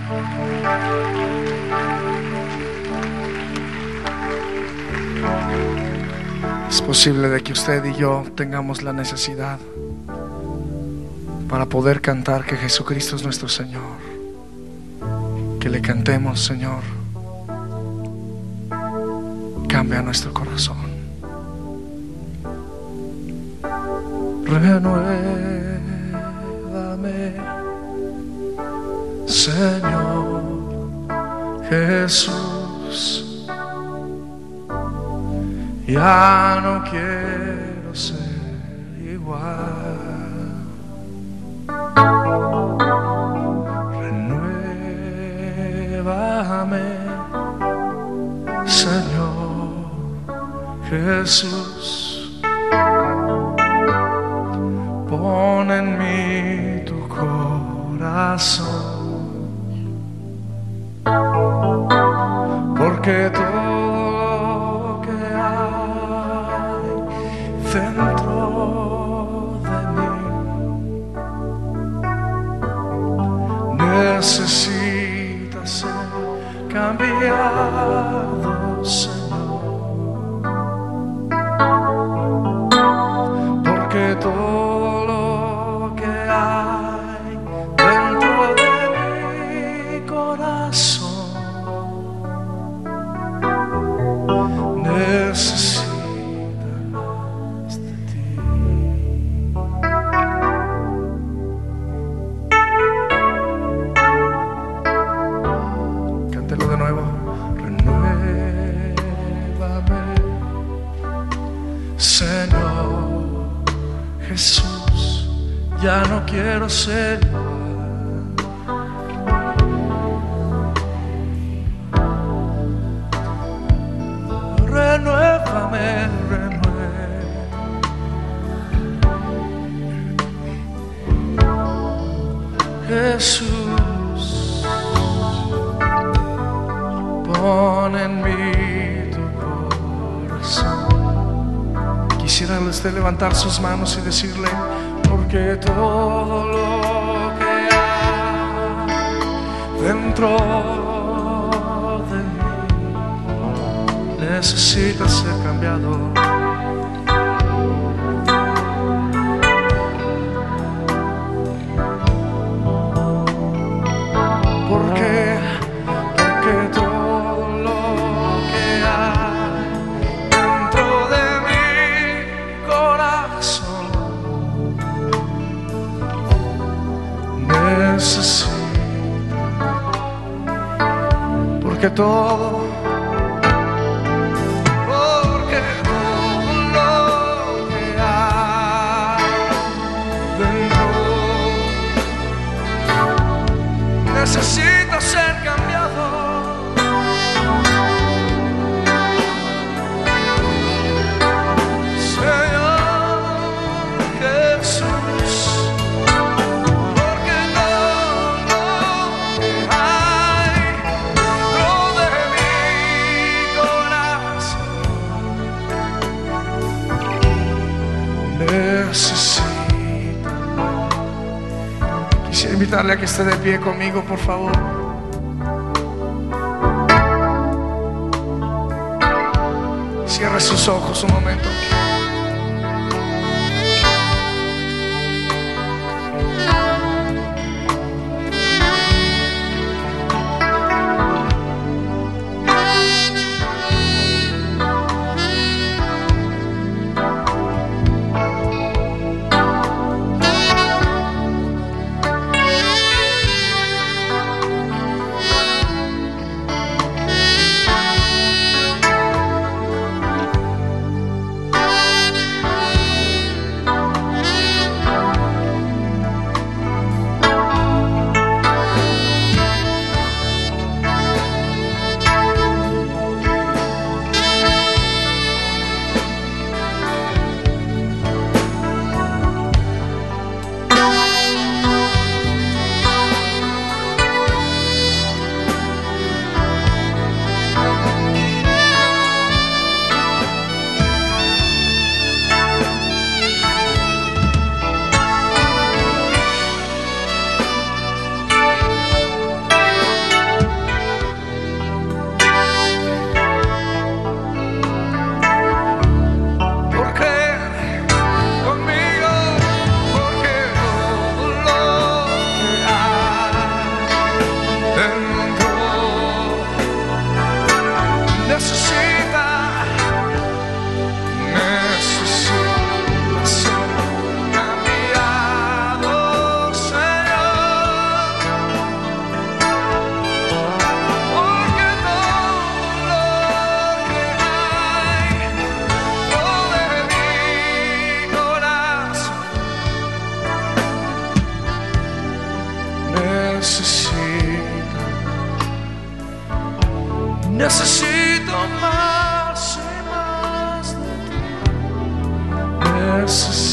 Es posible de que usted y yo tengamos la necesidad para poder cantar que Jesucristo es nuestro Señor, que le cantemos: Señor, cambia nuestro corazón, renuévame, Señor Jesús. Ya no quiero ser igual. Renuévame, Señor Jesús. Pon en mí tu corazón, porque todo dentro de mí necesita ser cambiado, Señor, porque todo lo que hay dentro de mi corazón necesita Jesús. Ya no quiero ser igual. Renuévame, Jesús. Pon en mí tu corazón. Quisiera usted levantar sus manos y decirle: porque todo lo que hay dentro de mí necesita ser cambiado. Porque todo lo que hay dentro de mi corazón necesita, porque todo lo que hay dentro necesita ser cambiado. Quisiera invitarle a que esté de pie conmigo, por favor. Cierre sus ojos un momento. necesito más y más de ti. Necesito